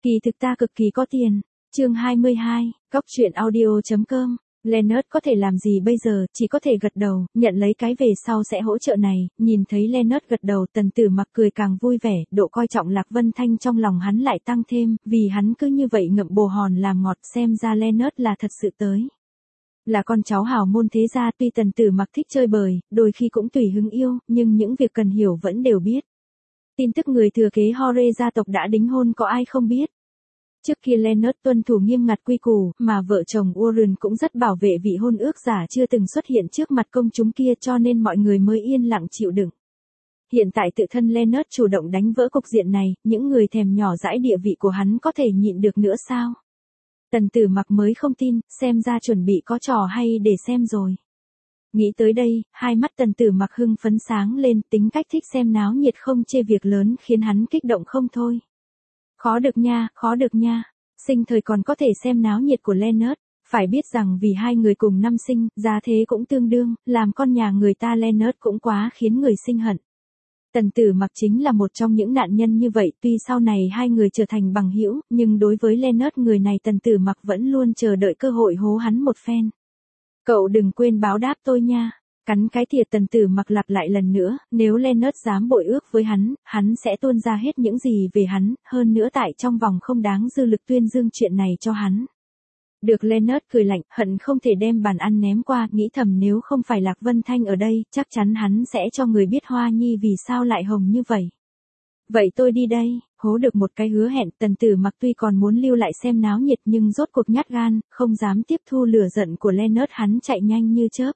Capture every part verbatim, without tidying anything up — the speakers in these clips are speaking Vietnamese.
Kỳ thực ta cực kỳ có tiền. Chương hai mươi hai, Cóc truyện audio chấm com. Leonard có thể làm gì bây giờ, chỉ có thể gật đầu, nhận lấy cái về sau sẽ hỗ trợ này. Nhìn thấy Leonard gật đầu, Tần Tử Mặc cười càng vui vẻ, độ coi trọng Lạc Vân Thanh trong lòng hắn lại tăng thêm, vì hắn cứ như vậy ngậm bồ hòn làm ngọt, xem ra Leonard là thật sự tới. Là con cháu hào môn thế gia, tuy Tần Tử Mặc thích chơi bời, đôi khi cũng tùy hứng yêu, nhưng những việc cần hiểu vẫn đều biết. Tin tức người thừa kế Hore gia tộc đã đính hôn có ai không biết. Trước kia Leonard tuân thủ nghiêm ngặt quy củ, mà vợ chồng Warren cũng rất bảo vệ vị hôn ước giả chưa từng xuất hiện trước mặt công chúng kia, cho nên mọi người mới yên lặng chịu đựng. Hiện tại tự thân Leonard chủ động đánh vỡ cục diện này, những người thèm nhỏ dãi địa vị của hắn có thể nhịn được nữa sao? Tần Tử Mặc mới không tin, xem ra chuẩn bị có trò hay để xem rồi. Nghĩ tới đây, hai mắt Tần Tử Mặc hưng phấn sáng lên, tính cách thích xem náo nhiệt không chê việc lớn khiến hắn kích động không thôi. Khó được nha, khó được nha. Sinh thời còn có thể xem náo nhiệt của Leonard, phải biết rằng vì hai người cùng năm sinh, gia thế cũng tương đương, làm con nhà người ta Leonard cũng quá khiến người sinh hận. Tần Tử Mặc chính là một trong những nạn nhân như vậy, tuy sau này hai người trở thành bằng hữu, nhưng đối với Leonard người này Tần Tử Mặc vẫn luôn chờ đợi cơ hội hố hắn một phen. Cậu đừng quên báo đáp tôi nha. Cắn cái thìa Tần Tử Mặc lặp lại lần nữa, nếu Leonard dám bội ước với hắn, hắn sẽ tuôn ra hết những gì về hắn, hơn nữa tại trong vòng không đáng dư lực tuyên dương chuyện này cho hắn. Được Leonard cười lạnh, hận không thể đem bàn ăn ném qua, nghĩ thầm nếu không phải Lạc Vân Thanh ở đây, chắc chắn hắn sẽ cho người biết Hoa Nhi vì sao lại hồng như vậy. Vậy tôi đi đây, hố được một cái hứa hẹn, Tần Tử Mặc tuy còn muốn lưu lại xem náo nhiệt nhưng rốt cuộc nhát gan, không dám tiếp thu lửa giận của Leonard, hắn chạy nhanh như chớp.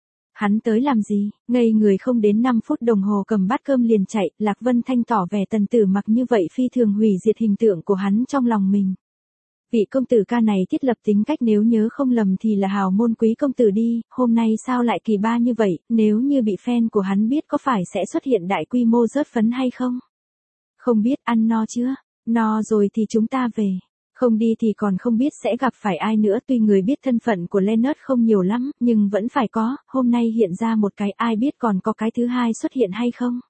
Hắn tới làm gì, ngây người không đến năm phút đồng hồ cầm bát cơm liền chạy, Lạc Vân Thanh tỏ vẻ Tần Tử Mặc như vậy phi thường hủy diệt hình tượng của hắn trong lòng mình. Vị công tử ca này thiết lập tính cách nếu nhớ không lầm thì là hào môn quý công tử đi, hôm nay sao lại kỳ ba như vậy, nếu như bị fan của hắn biết có phải sẽ xuất hiện đại quy mô rớt phấn hay không? Không biết, ăn no chưa? No rồi thì chúng ta về. Không đi thì còn không biết sẽ gặp phải ai nữa, tuy người biết thân phận của Leonard không nhiều lắm, nhưng vẫn phải có, hôm nay hiện ra một cái, ai biết còn có cái thứ hai xuất hiện hay không?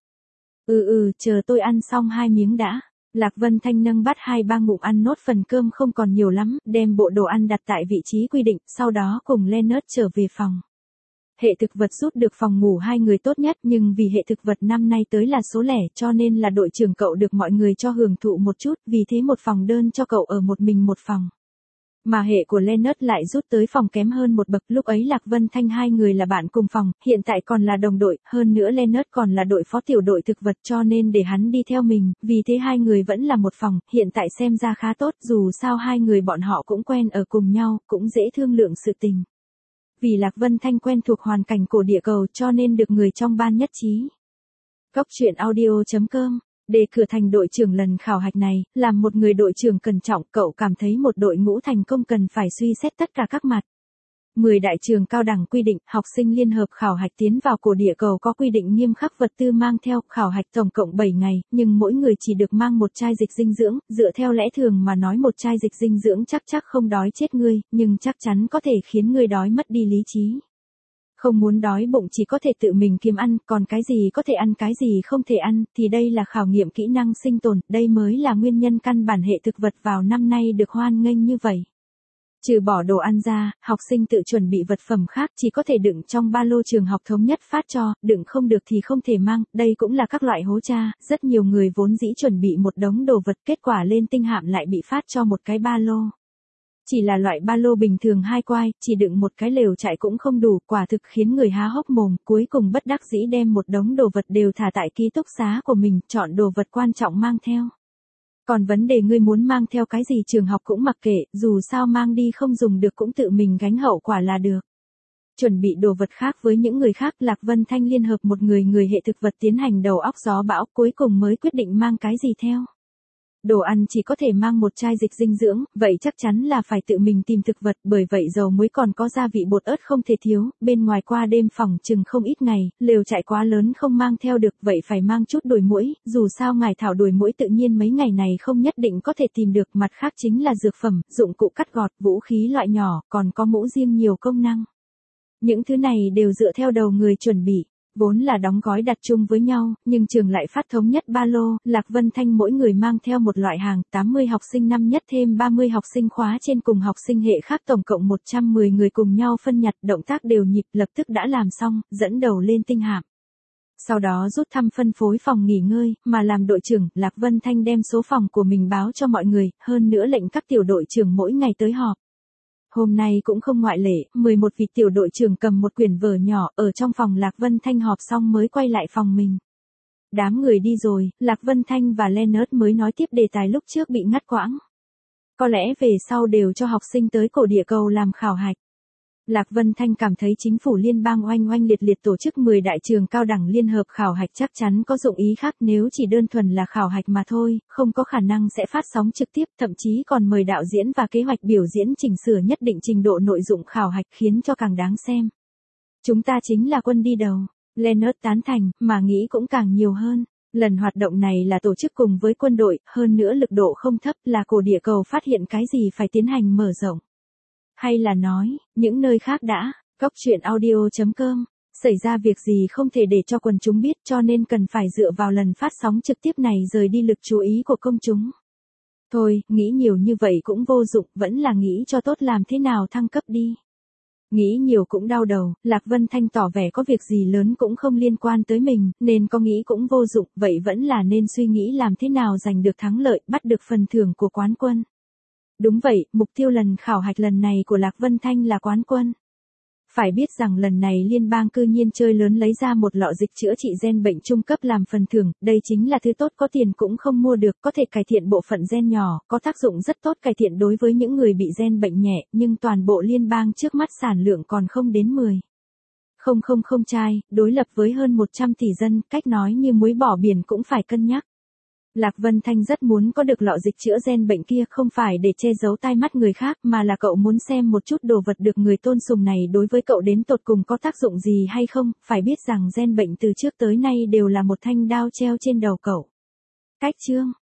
Ừ ừ, chờ tôi ăn xong hai miếng đã. Lạc Vân Thanh nâng bát hai ba ngụm ăn nốt phần cơm không còn nhiều lắm, đem bộ đồ ăn đặt tại vị trí quy định, sau đó cùng Leonard trở về phòng. Hệ thực vật rút được phòng ngủ hai người tốt nhất, nhưng vì hệ thực vật năm nay tới là số lẻ cho nên là đội trưởng cậu được mọi người cho hưởng thụ một chút, vì thế một phòng đơn cho cậu ở một mình một phòng. Mà hệ của Leonard lại rút tới phòng kém hơn một bậc, lúc ấy Lạc Vân Thanh hai người là bạn cùng phòng, hiện tại còn là đồng đội, hơn nữa Leonard còn là đội phó tiểu đội thực vật cho nên để hắn đi theo mình, vì thế hai người vẫn là một phòng, hiện tại xem ra khá tốt, dù sao hai người bọn họ cũng quen ở cùng nhau, cũng dễ thương lượng sự tình. Vì Lạc Vân Thanh quen thuộc hoàn cảnh của địa cầu cho nên được người trong ban nhất trí. Cóc truyện audio chấm com. Đề cử thành đội trưởng lần khảo hạch này, làm một người đội trưởng cẩn trọng, cậu cảm thấy một đội ngũ thành công cần phải suy xét tất cả các mặt. mười đại trường cao đẳng quy định, học sinh liên hợp khảo hạch tiến vào cổ địa cầu có quy định nghiêm khắc vật tư mang theo, khảo hạch tổng cộng bảy ngày, nhưng mỗi người chỉ được mang một chai dịch dinh dưỡng, dựa theo lẽ thường mà nói một chai dịch dinh dưỡng chắc chắc không đói chết ngươi, nhưng chắc chắn có thể khiến ngươi đói mất đi lý trí. Không muốn đói bụng chỉ có thể tự mình kiếm ăn, còn cái gì có thể ăn cái gì không thể ăn, thì đây là khảo nghiệm kỹ năng sinh tồn, đây mới là nguyên nhân căn bản hệ thực vật vào năm nay được hoan nghênh như vậy. Trừ bỏ đồ ăn ra, học sinh tự chuẩn bị vật phẩm khác chỉ có thể đựng trong ba lô trường học thống nhất phát cho, đựng không được thì không thể mang, đây cũng là các loại hố tra, rất nhiều người vốn dĩ chuẩn bị một đống đồ vật kết quả lên tinh hạm lại bị phát cho một cái ba lô. Chỉ là loại ba lô bình thường hai quai, chỉ đựng một cái lều trại cũng không đủ, quả thực khiến người há hốc mồm, cuối cùng bất đắc dĩ đem một đống đồ vật đều thả tại ký túc xá của mình, chọn đồ vật quan trọng mang theo. Còn vấn đề ngươi muốn mang theo cái gì trường học cũng mặc kệ, dù sao mang đi không dùng được cũng tự mình gánh hậu quả là được. Chuẩn bị đồ vật khác với những người khác, Lạc Vân Thanh liên hợp một người người hệ thực vật tiến hành đầu óc gió bão, cuối cùng mới quyết định mang cái gì theo. Đồ ăn chỉ có thể mang một chai dịch dinh dưỡng, vậy chắc chắn là phải tự mình tìm thực vật, bởi vậy dầu muối còn có gia vị bột ớt không thể thiếu, bên ngoài qua đêm phòng chừng không ít ngày, lều trại quá lớn không mang theo được, vậy phải mang chút đồi muỗi, dù sao ngải thảo đồi muỗi tự nhiên mấy ngày này không nhất định có thể tìm được, mặt khác chính là dược phẩm, dụng cụ cắt gọt, vũ khí loại nhỏ, còn có mũ riêng nhiều công năng. Những thứ này đều dựa theo đầu người chuẩn bị. Vốn là đóng gói đặt chung với nhau, nhưng trường lại phát thống nhất ba lô, Lạc Vân Thanh mỗi người mang theo một loại hàng, tám mươi học sinh năm nhất thêm ba mươi học sinh khóa trên cùng học sinh hệ khác tổng cộng một trăm mười người cùng nhau phân nhặt, động tác đều nhịp, lập tức đã làm xong, dẫn đầu lên tinh hạm. Sau đó rút thăm phân phối phòng nghỉ ngơi, mà làm đội trưởng, Lạc Vân Thanh đem số phòng của mình báo cho mọi người, hơn nữa lệnh các tiểu đội trưởng mỗi ngày tới họp. Hôm nay cũng không ngoại lệ, mười một vị tiểu đội trưởng cầm một quyển vở nhỏ, ở trong phòng Lạc Vân Thanh họp xong mới quay lại phòng mình. Đám người đi rồi, Lạc Vân Thanh và Leonard mới nói tiếp đề tài lúc trước bị ngắt quãng. Có lẽ về sau đều cho học sinh tới cổ địa cầu làm khảo hạch. Lạc Vân Thanh cảm thấy chính phủ liên bang oanh oanh liệt liệt tổ chức mười đại trường cao đẳng liên hợp khảo hạch chắc chắn có dụng ý khác, nếu chỉ đơn thuần là khảo hạch mà thôi, không có khả năng sẽ phát sóng trực tiếp, thậm chí còn mời đạo diễn và kế hoạch biểu diễn chỉnh sửa nhất định trình độ nội dung khảo hạch khiến cho càng đáng xem. Chúng ta chính là quân đi đầu, Leonard tán thành, mà nghĩ cũng càng nhiều hơn. Lần hoạt động này là tổ chức cùng với quân đội, hơn nữa lực độ không thấp, là cổ địa cầu phát hiện cái gì phải tiến hành mở rộng. Hay là nói, những nơi khác đã, Cóc Truyện Audio chấm com, xảy ra việc gì không thể để cho quần chúng biết, cho nên cần phải dựa vào lần phát sóng trực tiếp này rời đi lực chú ý của công chúng. Thôi, nghĩ nhiều như vậy cũng vô dụng, vẫn là nghĩ cho tốt làm thế nào thăng cấp đi. Nghĩ nhiều cũng đau đầu, Lạc Vân Thanh tỏ vẻ có việc gì lớn cũng không liên quan tới mình, nên có nghĩ cũng vô dụng, vậy vẫn là nên suy nghĩ làm thế nào giành được thắng lợi, bắt được phần thưởng của quán quân. Đúng vậy, mục tiêu lần khảo hạch lần này của Lạc Vân Thanh là quán quân. Phải biết rằng lần này liên bang cư nhiên chơi lớn lấy ra một lọ dịch chữa trị gen bệnh trung cấp làm phần thưởng, đây chính là thứ tốt có tiền cũng không mua được, có thể cải thiện bộ phận gen nhỏ, có tác dụng rất tốt cải thiện đối với những người bị gen bệnh nhẹ, nhưng toàn bộ liên bang trước mắt sản lượng còn không đến mười. Không không không chai, đối lập với hơn một trăm tỷ dân, cách nói như muối bỏ biển cũng phải cân nhắc. Lạc Vân Thanh rất muốn có được lọ dịch chữa gen bệnh kia, không phải để che giấu tai mắt người khác, mà là cậu muốn xem một chút đồ vật được người tôn sùng này đối với cậu đến tột cùng có tác dụng gì hay không, phải biết rằng gen bệnh từ trước tới nay đều là một thanh đao treo trên đầu cậu. Cách chương